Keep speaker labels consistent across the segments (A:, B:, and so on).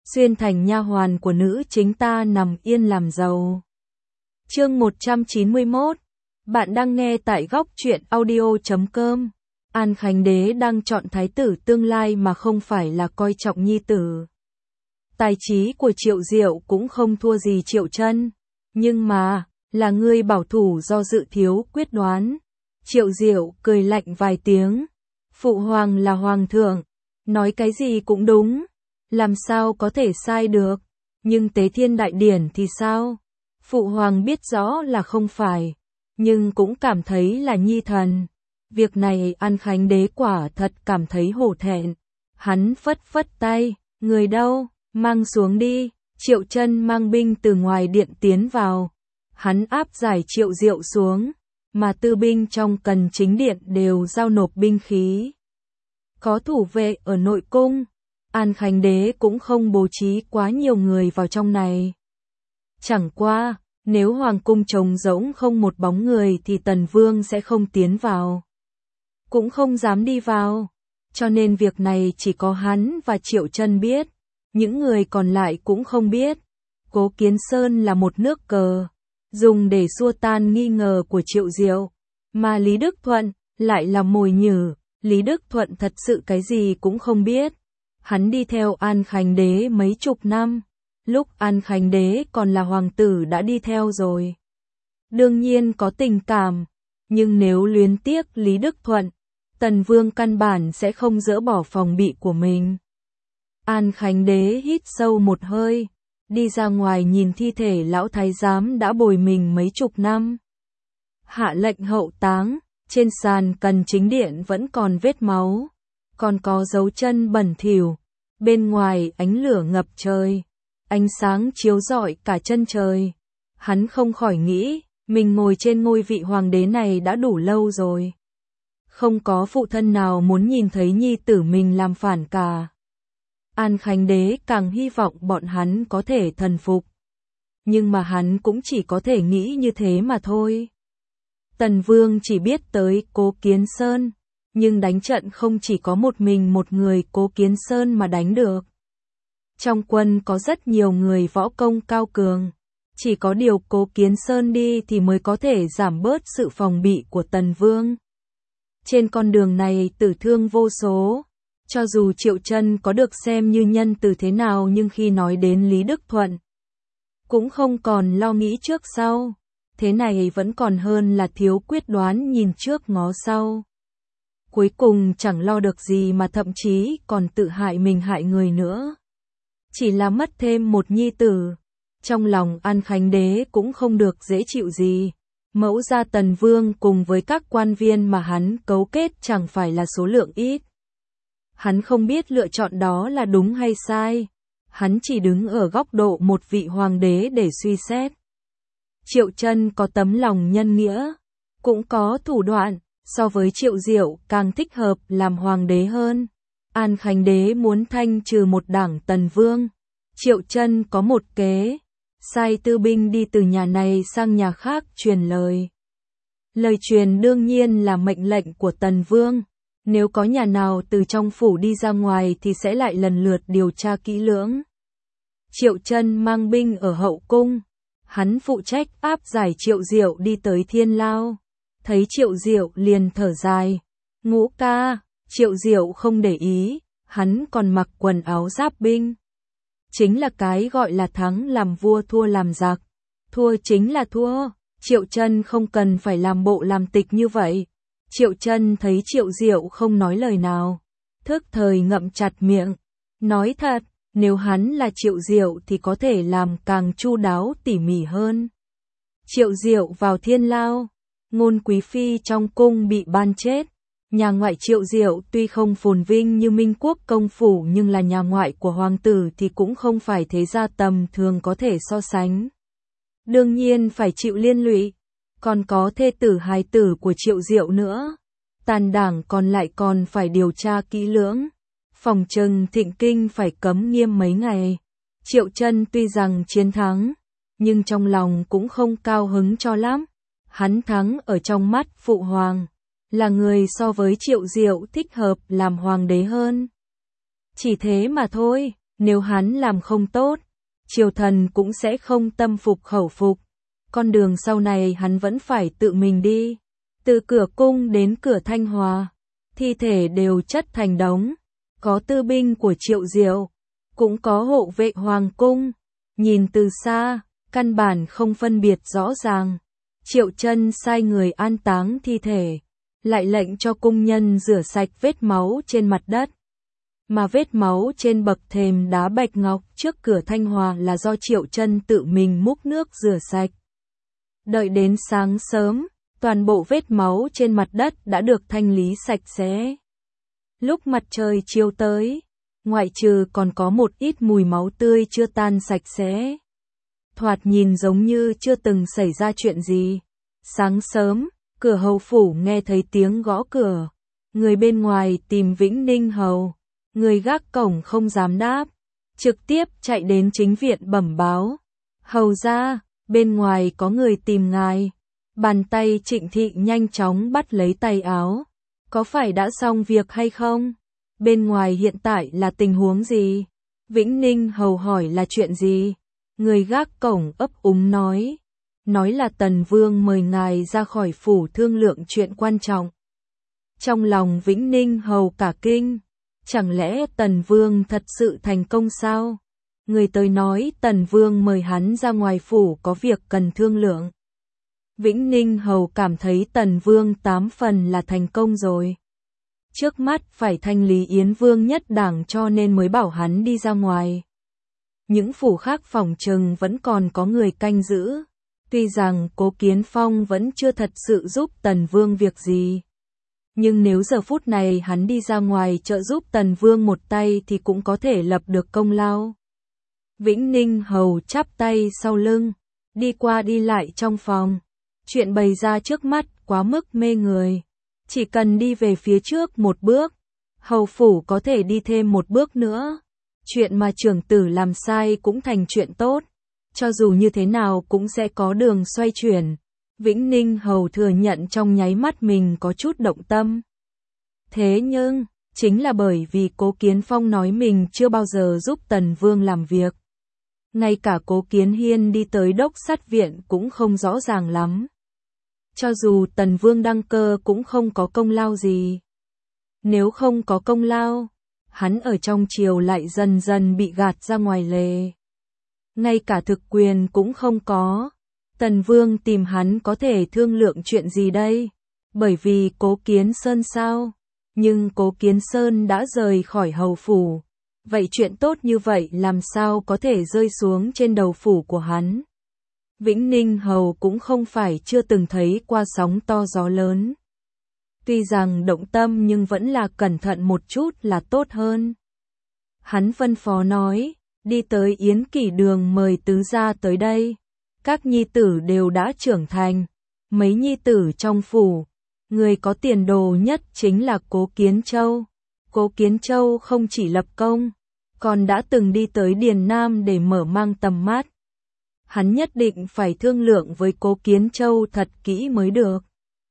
A: xuyên thành nha hoàn của nữ chính ta nằm yên làm giàu. Chương 191. Bạn đang nghe tại góc truyện audio.com. An Khánh Đế đang chọn thái tử tương lai mà không phải là coi trọng nhi tử. Tài trí của Triệu Diệu cũng không thua gì Triệu Chân, nhưng mà là người bảo thủ do dự thiếu quyết đoán. Triệu Diệu cười lạnh vài tiếng. Phụ hoàng là hoàng thượng, nói cái gì cũng đúng, làm sao có thể sai được. Nhưng Tế Thiên Đại Điển thì sao? Phụ hoàng biết rõ là không phải, nhưng cũng cảm thấy là nhi thần. Việc này An Khánh Đế quả thật cảm thấy hổ thẹn. Hắn phất phất tay, người đâu, mang xuống đi. Triệu Chân mang binh từ ngoài điện tiến vào. Hắn áp giải Triệu Diệu xuống, mà tư binh trong Cần Chính Điện đều giao nộp binh khí. Có thủ vệ ở nội cung, An Khánh Đế cũng không bố trí quá nhiều người vào trong này. Chẳng qua, nếu hoàng cung trống rỗng không một bóng người thì Tần Vương sẽ không tiến vào, cũng không dám đi vào, cho nên việc này chỉ có hắn và Triệu Chân biết, những người còn lại cũng không biết. Cố Kiến Sơn là một nước cờ, dùng để xua tan nghi ngờ của Triệu Diệu, mà Lý Đức Thuận lại là mồi nhử. Lý Đức Thuận thật sự cái gì cũng không biết. Hắn đi theo An Khánh Đế mấy chục năm, lúc An Khánh Đế còn là hoàng tử đã đi theo rồi. Đương nhiên có tình cảm, nhưng nếu luyến tiếc Lý Đức Thuận, Tần Vương căn bản sẽ không dỡ bỏ phòng bị của mình. An Khánh Đế hít sâu một hơi, đi ra ngoài nhìn thi thể lão thái giám đã bồi mình mấy chục năm. Hạ lệnh hậu táng. Trên sàn Cần Chính Điện vẫn còn vết máu, còn có dấu chân bẩn thỉu. Bên ngoài ánh lửa ngập trời, ánh sáng chiếu rọi cả chân trời. Hắn không khỏi nghĩ, mình ngồi trên ngôi vị hoàng đế này đã đủ lâu rồi. Không có phụ thân nào muốn nhìn thấy nhi tử mình làm phản cả. An Khánh Đế càng hy vọng bọn hắn có thể thần phục. Nhưng mà hắn cũng chỉ có thể nghĩ như thế mà thôi. Tần Vương chỉ biết tới Cố Kiến Sơn, nhưng đánh trận không chỉ có một mình một người Cố Kiến Sơn mà đánh được. Trong quân có rất nhiều người võ công cao cường, chỉ có điều Cố Kiến Sơn đi thì mới có thể giảm bớt sự phòng bị của Tần Vương. Trên con đường này tử thương vô số, cho dù Triệu Chân có được xem như nhân từ thế nào nhưng khi nói đến Lý Đức Thuận, cũng không còn lo nghĩ trước sau. Thế này vẫn còn hơn là thiếu quyết đoán nhìn trước ngó sau. Cuối cùng chẳng lo được gì mà thậm chí còn tự hại mình hại người nữa. Chỉ là mất thêm một nhi tử. Trong lòng An Khánh Đế cũng không được dễ chịu gì. Mẫu gia Tần Vương cùng với các quan viên mà hắn cấu kết chẳng phải là số lượng ít. Hắn không biết lựa chọn đó là đúng hay sai. Hắn chỉ đứng ở góc độ một vị hoàng đế để suy xét. Triệu Chân có tấm lòng nhân nghĩa, cũng có thủ đoạn, so với Triệu Diệu càng thích hợp làm hoàng đế hơn. An Khánh Đế muốn thanh trừ một đảng Tần Vương. Triệu Chân có một kế, sai tư binh đi từ nhà này sang nhà khác truyền lời. Lời truyền đương nhiên là mệnh lệnh của Tần Vương. Nếu có nhà nào từ trong phủ đi ra ngoài thì sẽ lại lần lượt điều tra kỹ lưỡng. Triệu Chân mang binh ở hậu cung. Hắn phụ trách áp giải Triệu Diệu đi tới Thiên Lao. Thấy Triệu Diệu liền thở dài. Ngũ ca, Triệu Diệu không để ý, hắn còn mặc quần áo giáp binh. Chính là cái gọi là thắng làm vua thua làm giặc. Thua chính là thua, Triệu Chân không cần phải làm bộ làm tịch như vậy. Triệu Chân thấy Triệu Diệu không nói lời nào, thức thời ngậm chặt miệng. Nói thật, nếu hắn là Triệu Diệu thì có thể làm càng chu đáo tỉ mỉ hơn. Triệu Diệu vào Thiên Lao, Ngôn quý phi trong cung bị ban chết. Nhà ngoại Triệu Diệu tuy không phồn vinh như Minh Quốc công phủ nhưng là nhà ngoại của hoàng tử thì cũng không phải thế gia tầm thường có thể so sánh. Đương nhiên phải chịu liên lụy, còn có thê tử hài tử của Triệu Diệu nữa. Tàn đảng còn lại còn phải điều tra kỹ lưỡng. Phòng trừng Thịnh Kinh phải cấm nghiêm mấy ngày. Triệu Chân tuy rằng chiến thắng, nhưng trong lòng cũng không cao hứng cho lắm. Hắn thắng ở trong mắt phụ hoàng, là người so với Triệu Diệu thích hợp làm hoàng đế hơn. Chỉ thế mà thôi, Nếu hắn làm không tốt, triều thần cũng sẽ không tâm phục khẩu phục. Con đường sau này hắn vẫn phải tự mình đi. Từ cửa cung đến cửa Thanh Hòa, thi thể đều chất thành đống. Có tư binh của Triệu Diệu, cũng có hộ vệ hoàng cung. Nhìn từ xa, căn bản không phân biệt rõ ràng. Triệu Chân sai người an táng thi thể, lại lệnh cho cung nhân rửa sạch vết máu trên mặt đất. Mà vết máu trên bậc thềm đá bạch ngọc trước cửa Thanh Hòa là do Triệu Chân tự mình múc nước rửa sạch. Đợi đến sáng sớm, toàn bộ vết máu trên mặt đất đã được thanh lý sạch sẽ. Lúc mặt trời chiếu tới, ngoại trừ còn có một ít mùi máu tươi chưa tan sạch sẽ. Thoạt nhìn giống như chưa từng xảy ra chuyện gì. Sáng sớm, cửa hầu phủ nghe thấy tiếng gõ cửa. Người bên ngoài tìm Vĩnh Ninh hầu. Người gác cổng không dám đáp, trực tiếp chạy đến chính viện bẩm báo. Hầu ra, bên ngoài có người tìm ngài. Bàn tay Trịnh Thị nhanh chóng bắt lấy tay áo. Có phải đã xong việc hay không? Bên ngoài hiện tại là tình huống gì? Vĩnh Ninh hầu hỏi là chuyện gì? Người gác cổng ấp úng nói. Nói là Tần Vương mời ngài ra khỏi phủ thương lượng chuyện quan trọng. Trong lòng Vĩnh Ninh hầu cả kinh. Chẳng lẽ Tần Vương thật sự thành công sao? Người tới nói Tần Vương mời hắn ra ngoài phủ có việc cần thương lượng. Vĩnh Ninh hầu cảm thấy Tần Vương 8 phần là thành công rồi. Trước mắt phải thanh lý Yến Vương nhất đảng cho nên mới bảo hắn đi ra ngoài. Những phủ khác phòng trừng vẫn còn có người canh giữ. Tuy rằng Cố Kiến Phong vẫn chưa thật sự giúp Tần Vương việc gì. Nhưng nếu giờ phút này hắn đi ra ngoài trợ giúp Tần Vương một tay thì cũng có thể lập được công lao. Vĩnh Ninh hầu chắp tay sau lưng, đi qua đi lại trong phòng. Chuyện bày ra trước mắt quá mức mê người. Chỉ cần đi về phía trước một bước, hầu phủ có thể đi thêm một bước nữa. Chuyện mà trưởng tử làm sai cũng thành chuyện tốt. Cho dù như thế nào cũng sẽ có đường xoay chuyển. Vĩnh Ninh hầu thừa nhận trong nháy mắt mình có chút động tâm. Thế nhưng, chính là bởi vì Cố Kiến Phong nói mình chưa bao giờ giúp Tần Vương làm việc. Ngay cả Cố Kiến Hiên đi tới đốc sát viện cũng không rõ ràng lắm. Cho dù Tần Vương đăng cơ cũng không có công lao gì. Nếu không có công lao, hắn ở trong triều lại dần dần bị gạt ra ngoài lề. Ngay cả thực quyền cũng không có. Tần Vương tìm hắn có thể thương lượng chuyện gì đây? Bởi vì Cố Kiến Sơn sao? Nhưng Cố Kiến Sơn đã rời khỏi hầu phủ. Vậy chuyện tốt như vậy làm sao có thể rơi xuống trên đầu phủ của hắn? Vĩnh Ninh hầu cũng không phải chưa từng thấy qua sóng to gió lớn. Tuy rằng động tâm nhưng vẫn là cẩn thận một chút là tốt hơn. Hắn phân phó nói, đi tới Yến Kỷ Đường mời tứ gia tới đây. Các nhi tử đều đã trưởng thành. Mấy nhi tử trong phủ, người có tiền đồ nhất chính là Cố Kiến Châu. Cố Kiến Châu không chỉ lập công, còn đã từng đi tới Điền Nam để mở mang tầm mắt. Hắn nhất định phải thương lượng với Cố Kiến Châu thật kỹ mới được.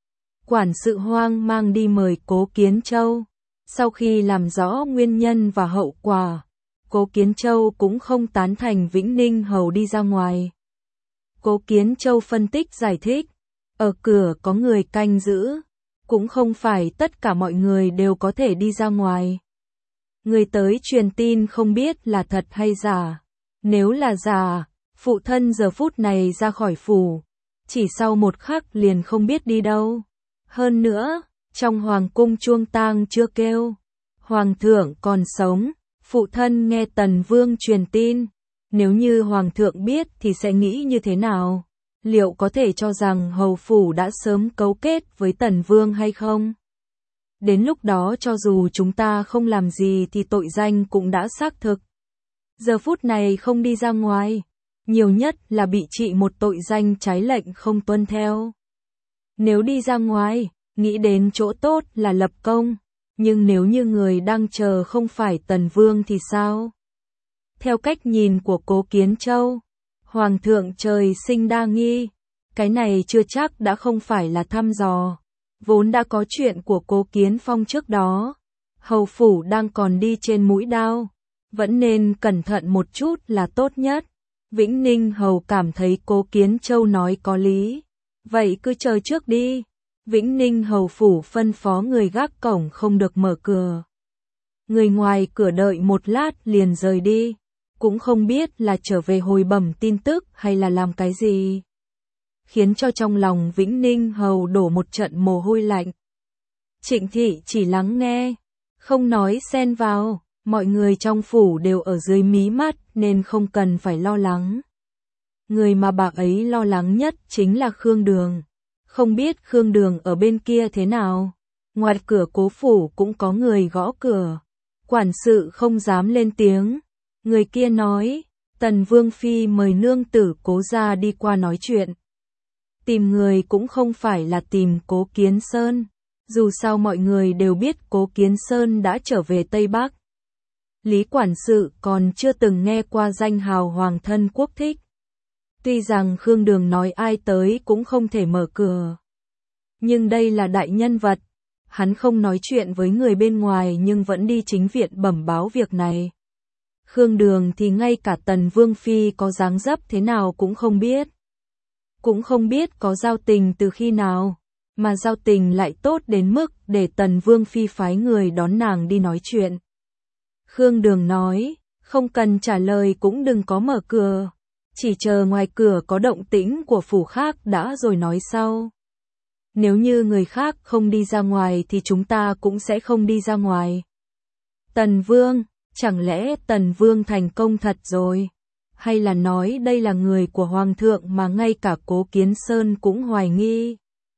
A: Quản sự hoang mang đi mời Cố Kiến Châu. Sau khi làm rõ nguyên nhân và hậu quả, Cố Kiến Châu cũng không tán thành Vĩnh Ninh hầu đi ra ngoài. Cố Kiến Châu phân tích giải thích, ở cửa có người canh giữ, cũng không phải tất cả mọi người đều có thể đi ra ngoài. Người tới truyền tin không biết là thật hay giả. Nếu là giả, phụ thân giờ phút này ra khỏi phủ, chỉ sau một khắc liền không biết đi đâu. Hơn nữa, trong hoàng cung chuông tang chưa kêu, hoàng thượng còn sống, phụ thân nghe Tần Vương truyền tin. Nếu như hoàng thượng biết thì sẽ nghĩ như thế nào? Liệu có thể cho rằng hầu phủ đã sớm cấu kết với Tần Vương hay không? Đến lúc đó cho dù chúng ta không làm gì thì tội danh cũng đã xác thực. Giờ phút này không đi ra ngoài, nhiều nhất là bị trị một tội danh trái lệnh không tuân theo. Nếu đi ra ngoài, nghĩ đến chỗ tốt là lập công, nhưng nếu như người đang chờ không phải Tần Vương thì sao? Theo cách nhìn của Cố Kiến Châu, Hoàng thượng trời sinh đa nghi, cái này chưa chắc đã không phải là thăm dò. Vốn đã có chuyện của Cố Kiến Phong trước đó, hầu phủ đang còn đi trên mũi đao, Vẫn nên cẩn thận một chút là tốt nhất. Vĩnh Ninh Hầu cảm thấy Cố Kiến Châu nói có lý. Vậy cứ chờ trước đi. Vĩnh Ninh Hầu phủ phân phó người gác cổng không được mở cửa. Người ngoài cửa đợi một lát liền rời đi. Cũng không biết là trở về hồi bẩm tin tức hay là làm cái gì. Khiến cho trong lòng Vĩnh Ninh Hầu đổ một trận mồ hôi lạnh. Trịnh Thị chỉ lắng nghe, không nói xen vào. Mọi người trong phủ đều ở dưới mí mắt nên không cần phải lo lắng. Người mà bà ấy lo lắng nhất chính là Khương Đường. Không biết Khương Đường ở bên kia thế nào. Ngoài cửa Cố phủ cũng có người gõ cửa. Quản sự không dám lên tiếng. Người kia nói, Tần Vương Phi mời nương tử Cố gia đi qua nói chuyện. Tìm người cũng không phải là tìm Cố Kiến Sơn. Dù sao mọi người đều biết Cố Kiến Sơn đã trở về Tây Bắc. Lý quản sự còn chưa từng nghe qua danh hào hoàng thân quốc thích. Tuy rằng Khương Đường nói ai tới cũng không thể mở cửa. Nhưng đây là đại nhân vật. Hắn không nói chuyện với người bên ngoài nhưng vẫn đi chính viện bẩm báo việc này. Khương Đường thì ngay cả Tần Vương Phi có dáng dấp thế nào cũng không biết. Cũng không biết có giao tình từ khi nào. Mà giao tình lại tốt đến mức để Tần Vương Phi phái người đón nàng đi nói chuyện. Khương Đường nói, không cần trả lời cũng đừng có mở cửa. Chỉ chờ ngoài cửa có động tĩnh của phủ khác đã rồi nói sau. Nếu như người khác không đi ra ngoài thì chúng ta cũng sẽ không đi ra ngoài. Tần Vương, chẳng lẽ Tần Vương thành công thật rồi? Hay là nói đây là người của Hoàng thượng mà ngay cả Cố Kiến Sơn cũng hoài nghi?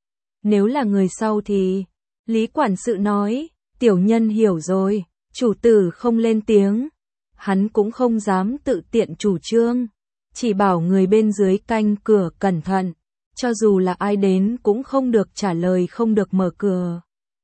A: Nếu là người sau thì, Lý quản sự nói, tiểu nhân hiểu rồi. Chủ tử không lên tiếng, hắn cũng không dám tự tiện chủ trương, chỉ bảo người bên dưới canh cửa cẩn thận, cho dù là ai đến cũng không được trả lời không được mở cửa.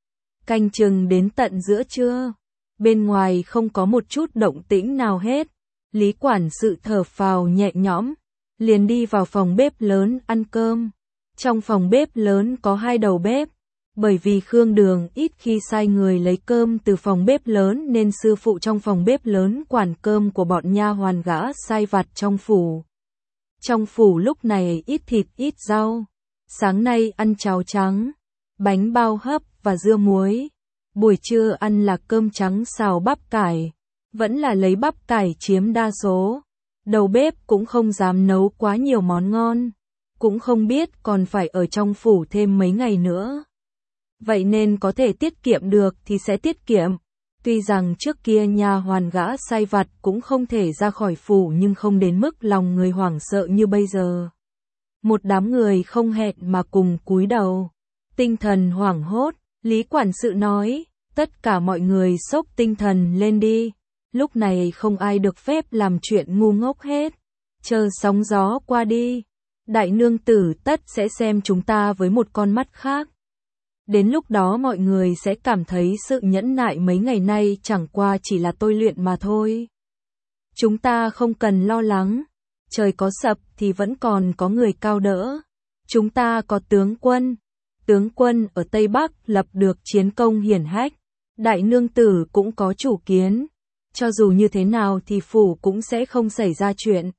A: Canh chừng đến tận giữa trưa, bên ngoài không có một chút động tĩnh nào hết, Lý quản sự thở phào nhẹ nhõm, liền đi vào phòng bếp lớn ăn cơm. Trong phòng bếp lớn có 2 đầu bếp. Bởi vì Khương Đường ít khi sai người lấy cơm từ phòng bếp lớn nên sư phụ trong phòng bếp lớn quản cơm của bọn nha hoàn gã sai vặt trong phủ. Trong phủ lúc này ít thịt ít rau. Sáng nay ăn cháo trắng, bánh bao hấp và dưa muối. Buổi trưa ăn là cơm trắng xào bắp cải. Vẫn là lấy bắp cải chiếm đa số. Đầu bếp cũng không dám nấu quá nhiều món ngon. Cũng không biết còn phải ở trong phủ thêm mấy ngày nữa. Vậy nên có thể tiết kiệm được thì sẽ tiết kiệm. Tuy rằng trước kia nha hoàn gã sai vặt cũng không thể ra khỏi phủ nhưng không đến mức lòng người hoảng sợ như bây giờ. Một đám người không hẹn mà cùng cúi đầu. Tinh thần hoảng hốt, Lý quản sự nói, tất cả mọi người xốc tinh thần lên đi. Lúc này không ai được phép làm chuyện ngu ngốc hết. Chờ sóng gió qua đi. Đại nương tử tất sẽ xem chúng ta với một con mắt khác. Đến lúc đó mọi người sẽ cảm thấy sự nhẫn nại mấy ngày nay chẳng qua chỉ là tôi luyện mà thôi. Chúng ta không cần lo lắng. Trời có sập thì vẫn còn có người cao đỡ. Chúng ta có tướng quân. Tướng quân ở Tây Bắc lập được chiến công hiển hách. Đại nương tử cũng có chủ kiến. Cho dù như thế nào thì phủ cũng sẽ không xảy ra chuyện.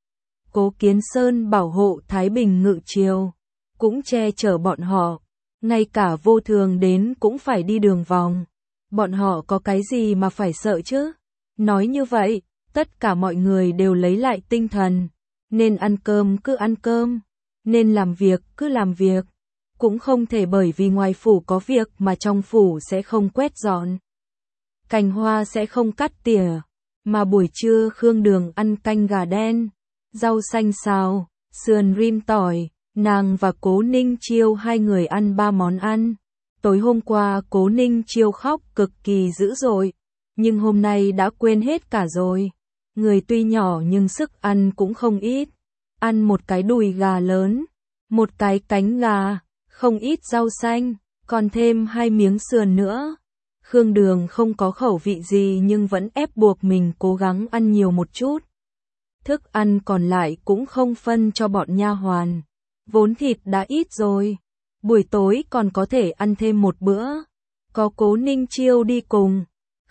A: Cố Kiến Sơn bảo hộ Thái Bình ngự triều. Cũng che chở bọn họ. Ngay cả vô thường đến cũng phải đi đường vòng. Bọn họ có cái gì mà phải sợ chứ? Nói như vậy, tất cả mọi người đều lấy lại tinh thần. Nên ăn cơm cứ ăn cơm. Nên làm việc cứ làm việc. Cũng không thể bởi vì ngoài phủ có việc mà trong phủ sẽ không quét dọn. Cành hoa sẽ không cắt tỉa. Mà buổi trưa Khương Đường ăn canh gà đen, rau xanh xào, sườn rim tỏi. Nàng và Cố Ninh Chiêu 2 người ăn 3 món ăn. Tối hôm qua Cố Ninh Chiêu khóc cực kỳ dữ dội, nhưng hôm nay đã quên hết cả rồi. Người tuy nhỏ nhưng sức ăn cũng không ít. Ăn một cái đùi gà lớn, một cái cánh gà, không ít rau xanh, còn thêm 2 miếng sườn nữa. Khương Đường không có khẩu vị gì nhưng vẫn ép buộc mình cố gắng ăn nhiều một chút. Thức ăn còn lại cũng không phân cho bọn nha hoàn. Vốn thịt đã ít rồi, buổi tối còn có thể ăn thêm một bữa. Có Cố Ninh Chiêu đi cùng,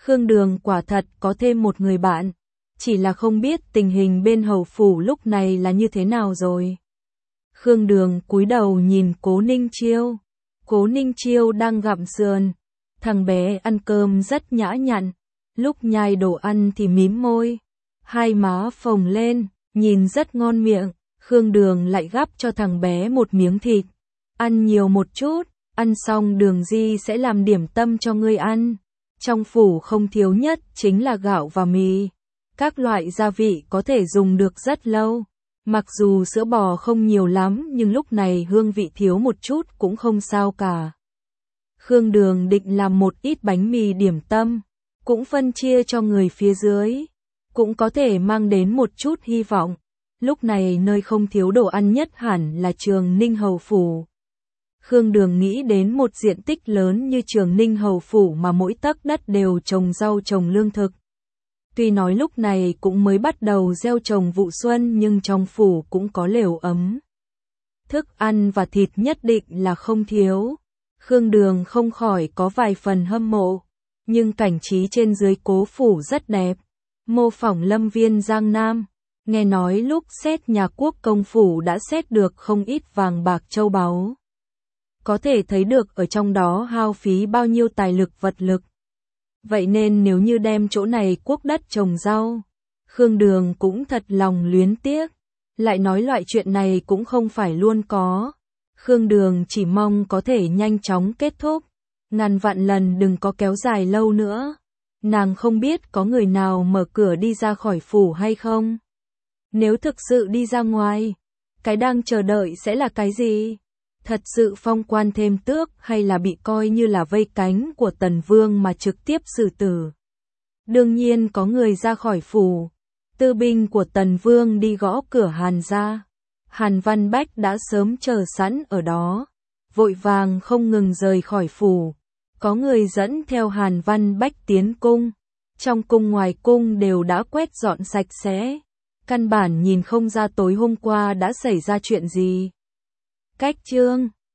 A: Khương Đường quả thật có thêm một người bạn, chỉ là không biết tình hình bên hầu phủ lúc này là như thế nào rồi. Khương Đường cúi đầu nhìn Cố Ninh Chiêu. Cố Ninh Chiêu đang gặm sườn. Thằng bé ăn cơm rất nhã nhặn, lúc nhai đồ ăn thì mím môi, hai má phồng lên, nhìn rất ngon miệng. Khương Đường lại gắp cho thằng bé một miếng thịt. Ăn nhiều một chút, ăn xong Đường Di sẽ làm điểm tâm cho ngươi ăn. Trong phủ không thiếu nhất chính là gạo và mì. Các loại gia vị có thể dùng được rất lâu. Mặc dù sữa bò không nhiều lắm nhưng lúc này hương vị thiếu một chút cũng không sao cả. Khương Đường định làm một ít bánh mì điểm tâm, cũng phân chia cho người phía dưới, cũng có thể mang đến một chút hy vọng. Lúc này nơi không thiếu đồ ăn nhất hẳn là Trường Ninh Hầu Phủ. Khương Đường nghĩ đến một diện tích lớn như Trường Ninh Hầu Phủ mà mỗi tấc đất đều trồng rau trồng lương thực. Tuy nói lúc này cũng mới bắt đầu gieo trồng vụ xuân nhưng trong phủ cũng có lều ấm. Thức ăn và thịt nhất định là không thiếu. Khương Đường không khỏi có vài phần hâm mộ. Nhưng cảnh trí trên dưới Cố phủ rất đẹp. Mô phỏng lâm viên Giang Nam. Nghe nói lúc xét nhà Quốc công phủ đã xét được không ít vàng bạc châu báu. Có thể thấy được ở trong đó hao phí bao nhiêu tài lực vật lực. Vậy nên nếu như đem chỗ này quốc đất trồng rau, Khương Đường cũng thật lòng luyến tiếc. Lại nói loại chuyện này cũng không phải luôn có. Khương Đường chỉ mong có thể nhanh chóng kết thúc. Ngàn vạn lần đừng có kéo dài lâu nữa. Nàng không biết có người nào mở cửa đi ra khỏi phủ hay không. Nếu thực sự đi ra ngoài, cái đang chờ đợi sẽ là cái gì? Thật sự phong quan thêm tước hay là bị coi như là vây cánh của Tần Vương mà trực tiếp xử tử? Đương nhiên có người ra khỏi phủ. Tư binh của Tần Vương đi gõ cửa Hàn gia. Hàn Văn Bách đã sớm chờ sẵn ở đó, vội vàng không ngừng rời khỏi phủ. Có người dẫn theo Hàn Văn Bách tiến cung. Trong cung ngoài cung đều đã quét dọn sạch sẽ. Căn bản nhìn không ra tối hôm qua đã xảy ra chuyện gì. Cách chương